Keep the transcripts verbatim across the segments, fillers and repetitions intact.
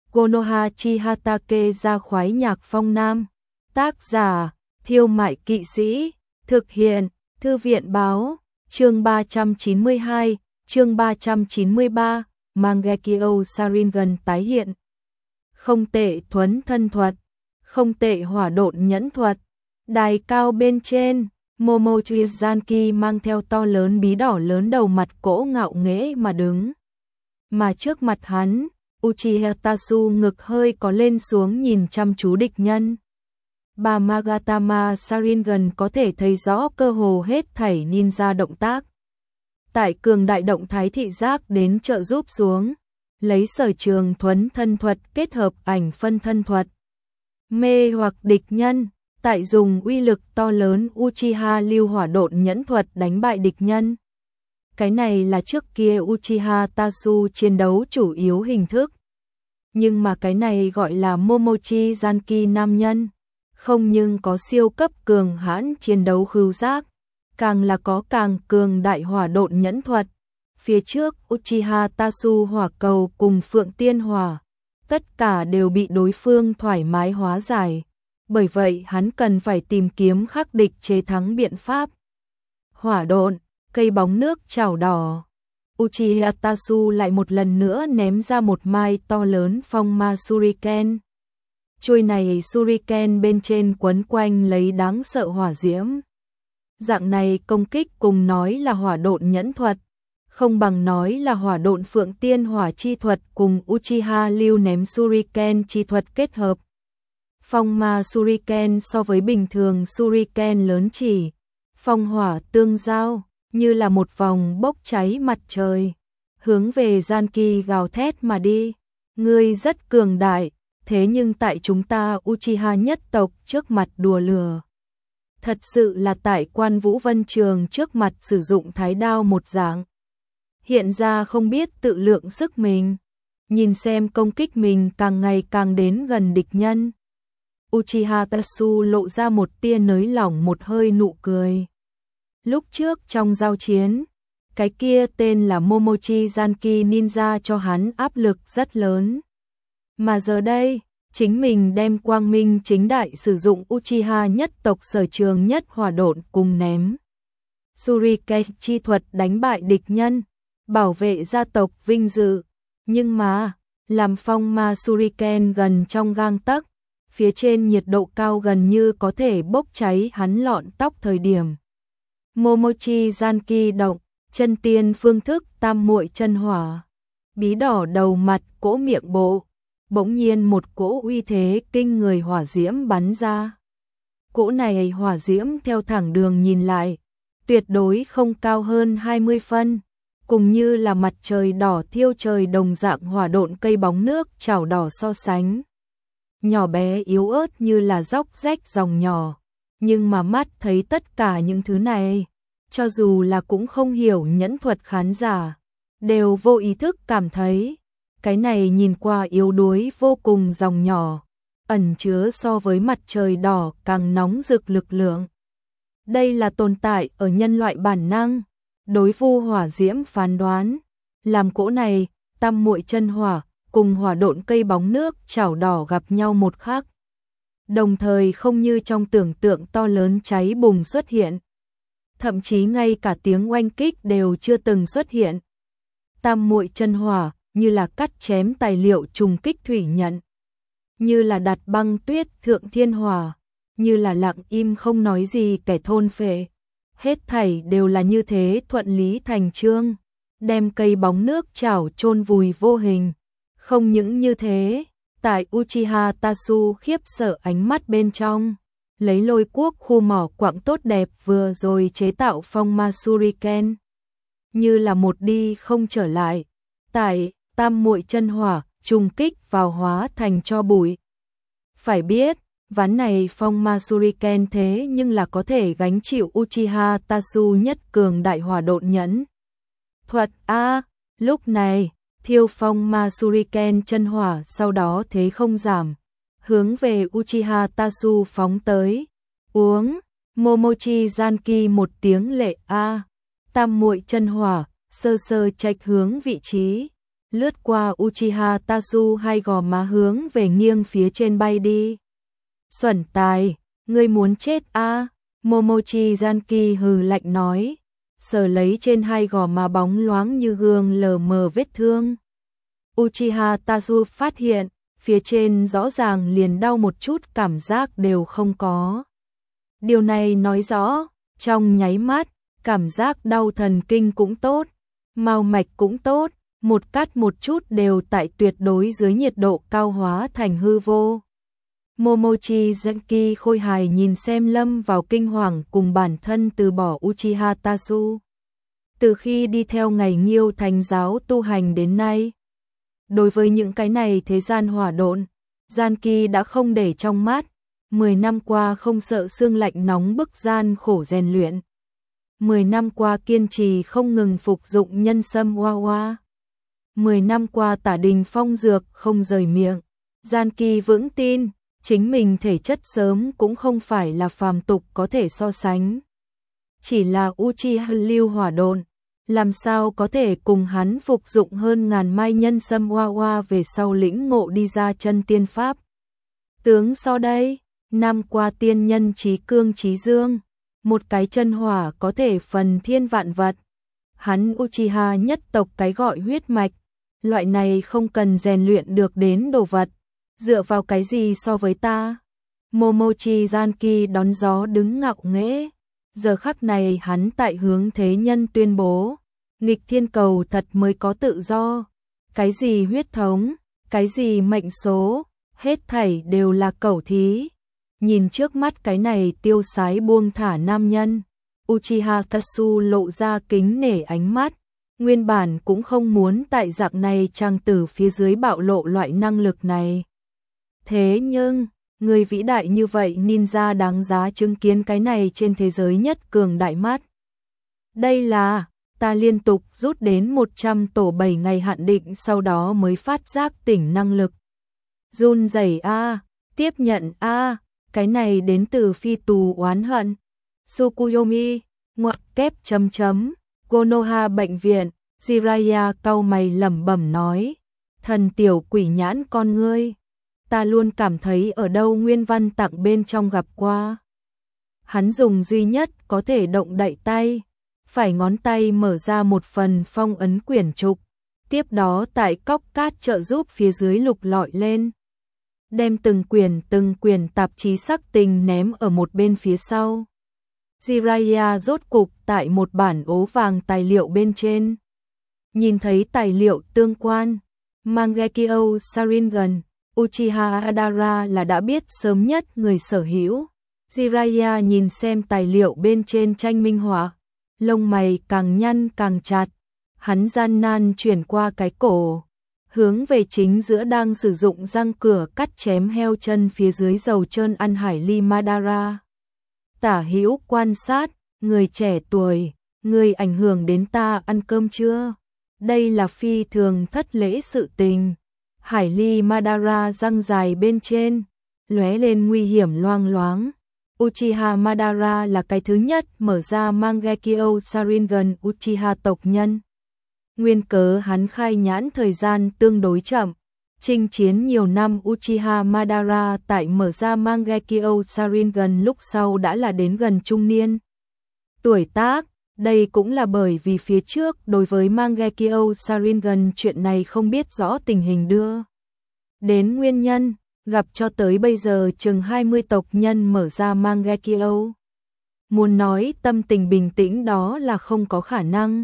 Konoha Chihatake ra khoái nhạc phong nam. Tác giả, Thiêu Mại Kỵ Sĩ. Thực hiện, Thư viện Báo. Chương ba trăm chín mươi hai, chương ba trăm chín mươi ba, Mangekyo Sharingan tái hiện. Không tệ thuấn thân thuật, không tệ hỏa độn nhẫn thuật. Đài cao bên trên, Momochi Zanki mang theo to lớn bí đỏ lớn đầu mặt cỗ ngạo nghễ mà đứng. Mà trước mặt hắn, Uchiha Tasu ngực hơi có lên xuống nhìn chăm chú địch nhân. Bà Magatama Sharingan có thể thấy rõ cơ hồ hết thảy ninja động tác. Tại cường đại động thái thị giác đến trợ giúp xuống, lấy sở trường thuấn thân thuật kết hợp ảnh phân thân thuật. Mê hoặc địch nhân, tại dùng uy lực to lớn Uchiha lưu hỏa độn nhẫn thuật đánh bại địch nhân. Cái này là trước kia Uchiha Tasu chiến đấu chủ yếu hình thức. Nhưng mà cái này gọi là Momochi Zanki nam nhân. Không nhưng có siêu cấp cường hãn chiến đấu khứu giác, càng là có càng cường đại hỏa độn nhẫn thuật. Phía trước Uchiha Tasu hỏa cầu cùng Phượng Tiên hỏa, tất cả đều bị đối phương thoải mái hóa giải. Bởi vậy hắn cần phải tìm kiếm khắc địch chế thắng biện pháp. Hỏa độn, cây bóng nước chảo đỏ. Uchiha Tasu lại một lần nữa ném ra một mai to lớn phong ma Shuriken. Chuôi này Shuriken bên trên quấn quanh lấy đáng sợ hỏa diễm. Dạng này công kích cùng nói là hỏa độn nhẫn thuật, không bằng nói là hỏa độn Phượng Tiên hỏa chi thuật cùng Uchiha lưu ném Shuriken chi thuật kết hợp. Phong ma Shuriken so với bình thường Shuriken lớn chỉ, phong hỏa tương giao, như là một vòng bốc cháy mặt trời, hướng về Zanki gào thét mà đi. Ngươi rất cường đại, thế nhưng tại chúng ta Uchiha nhất tộc trước mặt đùa lừa. Thật sự là tại Quan Vũ Vân Trường trước mặt sử dụng thái đao một dạng. Hiện ra không biết tự lượng sức mình, nhìn xem công kích mình càng ngày càng đến gần địch nhân. Uchiha Tasu lộ ra một tia nới lỏng một hơi nụ cười. Lúc trước trong giao chiến, cái kia tên là Momochi Zanki ninja cho hắn áp lực rất lớn. Mà giờ đây, chính mình đem quang minh chính đại sử dụng Uchiha nhất tộc sở trường nhất hỏa độn cùng ném Shuriken chi thuật đánh bại địch nhân, bảo vệ gia tộc vinh dự. Nhưng mà, làm phong ma Shuriken gần trong gang tấc, phía trên nhiệt độ cao gần như có thể bốc cháy hắn lọn tóc thời điểm. Momochi Zanki động, chân tiên phương thức tam muội chân hỏa, bí đỏ đầu mặt cỗ miệng bộ, bỗng nhiên một cỗ uy thế kinh người hỏa diễm bắn ra. Cỗ này hỏa diễm theo thẳng đường nhìn lại, tuyệt đối không cao hơn hai mươi phân, cùng như là mặt trời đỏ thiêu trời đồng dạng hỏa độn cây bóng nước chảo đỏ so sánh. Nhỏ bé yếu ớt như là róc rách dòng nhỏ, nhưng mà mắt thấy tất cả những thứ này, cho dù là cũng không hiểu nhẫn thuật khán giả, đều vô ý thức cảm thấy, cái này nhìn qua yếu đuối vô cùng dòng nhỏ, ẩn chứa so với mặt trời đỏ càng nóng rực lực lượng. Đây là tồn tại ở nhân loại bản năng, đối vu hỏa diễm phán đoán, làm cỗ này, tam muội chân hỏa, cùng hỏa độn cây bóng nước chảo đỏ gặp nhau một khắc. Đồng thời không như trong tưởng tượng to lớn cháy bùng xuất hiện. Thậm chí ngay cả tiếng oanh kích đều chưa từng xuất hiện. Tam muội chân hỏa, như là cắt chém tài liệu trùng kích thủy nhận. Như là đặt băng tuyết thượng thiên hỏa, như là lặng im không nói gì kẻ thôn phệ. Hết thảy đều là như thế thuận lý thành chương, đem cây bóng nước chảo chôn vùi vô hình. Không những như thế, tại Uchiha Tasu khiếp sợ ánh mắt bên trong, lấy lôi quốc khu mỏ quặng tốt đẹp vừa rồi chế tạo phong ma Shuriken. Như là một đi không trở lại, tại tam muội chân hỏa, trùng kích vào hóa thành cho bụi. Phải biết, ván này phong ma Shuriken thế nhưng là có thể gánh chịu Uchiha Tasu nhất cường đại hỏa độn nhẫn thuật a. Lúc này, thiêu phong ma Shuriken chân hỏa sau đó thế không giảm, hướng về Uchiha Tasu phóng tới. Uống, Momochi Zanki một tiếng lệ a, tam muội chân hỏa, sơ sơ chạch hướng vị trí. lướt qua Uchiha Tatsu hai gò má hướng về nghiêng phía trên bay đi. Xuẩn tài, ngươi muốn chết a? À? Momochi Zanki hừ lạnh nói, sờ lấy trên hai gò má bóng loáng như gương lờ mờ vết thương. Uchiha Tatsu phát hiện, phía trên rõ ràng liền đau một chút cảm giác đều không có. Điều này nói rõ, trong nháy mắt, cảm giác đau thần kinh cũng tốt, mao mạch cũng tốt, một cắt một chút đều tại tuyệt đối dưới nhiệt độ cao hóa thành hư vô. Momochi Zanki khôi hài nhìn xem lâm vào kinh hoàng cùng bản thân từ bỏ Uchiha Tatsu. Từ khi đi theo ngày Nghiêu Thánh giáo tu hành đến nay, đối với những cái này thế gian hỏa độn, Zanki đã không để trong mắt, mười năm qua không sợ xương lạnh nóng bức gian khổ rèn luyện. mười năm qua kiên trì không ngừng phục dụng nhân sâm hoa hoa. mười năm qua tả đình phong dược không rời miệng. Zanki vững tin, chính mình thể chất sớm cũng không phải là phàm tục có thể so sánh. Chỉ là Uchiha lưu hỏa độn, làm sao có thể cùng hắn phục dụng hơn ngàn mai nhân sâm hoa hoa về sau lĩnh ngộ đi ra chân tiên pháp. Tướng so đây, năm qua tiên nhân trí cương trí dương, một cái chân hỏa có thể phần thiên vạn vật. Hắn Uchiha nhất tộc cái gọi huyết mạch, loại này không cần rèn luyện được đến đồ vật, dựa vào cái gì so với ta? Momochi Zanki đón gió đứng ngạo nghễ, giờ khắc này hắn tại hướng thế nhân tuyên bố, nghịch thiên cầu thật mới có tự do, cái gì huyết thống, cái gì mệnh số, hết thảy đều là cẩu thí. Nhìn trước mắt cái này tiêu sái buông thả nam nhân, Uchiha Tatsu lộ ra kính nể ánh mắt, nguyên bản cũng không muốn tại dạng này trang tử phía dưới bạo lộ loại năng lực này. Thế nhưng, người vĩ đại như vậy ninja đáng giá chứng kiến cái này trên thế giới nhất cường đại mắt. Đây là, ta liên tục rút đến một trăm tổ bảy ngày hạn định sau đó mới phát giác tỉnh năng lực. Run rẩy a, tiếp nhận a, cái này đến từ phi tù oán hận. Tsukuyomi, ngoặc kép chấm chấm, Konoha bệnh viện, Jiraiya cau mày lẩm bẩm nói, thần tiểu quỷ nhãn con ngươi, ta luôn cảm thấy ở đâu nguyên văn tặng bên trong gặp qua. Hắn dùng duy nhất có thể động đậy tay, phải ngón tay mở ra một phần phong ấn quyển trục, tiếp đó tại cốc cát trợ giúp phía dưới lục lọi lên, đem từng quyển từng quyển tạp chí sắc tình ném ở một bên phía sau. Jiraiya rốt cục tại một bản ố vàng tài liệu bên trên, nhìn thấy tài liệu tương quan, Mangekyo Sharingan, Uchiha Madara là đã biết sớm nhất người sở hữu. Jiraiya nhìn xem tài liệu bên trên tranh minh họa, lông mày càng nhăn càng chặt, hắn gian nan chuyển qua cái cổ, hướng về chính giữa đang sử dụng răng cửa cắt chém heo chân phía dưới dầu trơn ăn Hải Ly Madara. Tả hữu quan sát, người trẻ tuổi, người ảnh hưởng đến ta ăn cơm chưa? Đây là phi thường thất lễ sự tình. Hải Ly Madara răng dài bên trên, lóe lên nguy hiểm loang loáng. Uchiha Madara là cái thứ nhất mở ra Mangekyo Sharingan Uchiha tộc nhân. Nguyên cớ hắn khai nhãn thời gian tương đối chậm, chinh chiến nhiều năm. Uchiha Madara tại mở ra Mangekyo Sharingan lúc sau đã là đến gần trung niên tuổi tác, đây cũng là bởi vì phía trước đối với Mangekyo Sharingan chuyện này không biết rõ tình hình đưa đến nguyên nhân, gặp cho tới bây giờ chừng hai mươi tộc nhân mở ra Mangekyo. Muốn nói tâm tình bình tĩnh đó là không có khả năng.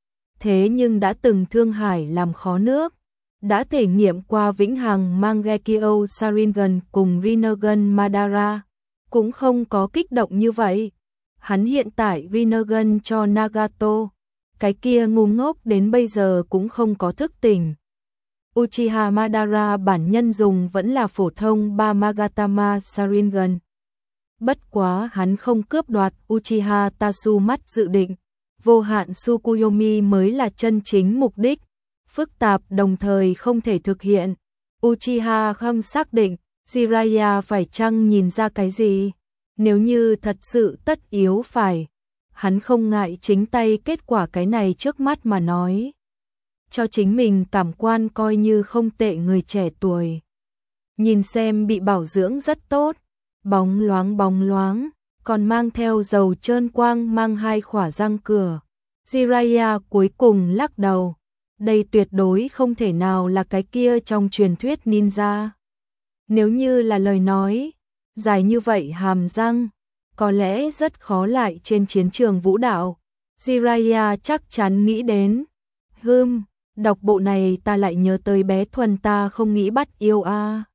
Thế nhưng đã từng thương hải làm khó nước, đã thể nghiệm qua vĩnh hằng Mangekyo Sharingan cùng Rinnegan Madara, cũng không có kích động như vậy. Hắn hiện tại Rinnegan cho Nagato, cái kia ngu ngốc đến bây giờ cũng không có thức tỉnh. Uchiha Madara bản nhân dùng vẫn là phổ thông ba Magatama Sharingan. Bất quá hắn không cướp đoạt Uchiha Tatsu mắt dự định, vô hạn Tsukuyomi mới là chân chính mục đích, phức tạp đồng thời không thể thực hiện. Uchiha không xác định, Jiraiya phải chăng nhìn ra cái gì, nếu như thật sự tất yếu phải, hắn không ngại chính tay kết quả cái này trước mắt mà nói. cho chính mình cảm quan coi như không tệ người trẻ tuổi. Nhìn xem bị bảo dưỡng rất tốt, bóng loáng bóng loáng, còn mang theo dầu trơn quang mang hai khỏa răng cửa. Jiraiya cuối cùng lắc đầu, đây tuyệt đối không thể nào là cái kia trong truyền thuyết ninja. Nếu như là lời nói, dài như vậy hàm răng, có lẽ rất khó lại trên chiến trường vũ đạo. Jiraiya chắc chắn nghĩ đến, hừm, đọc bộ này ta lại nhớ tới bé Thuần ta không nghĩ bắt yêu a.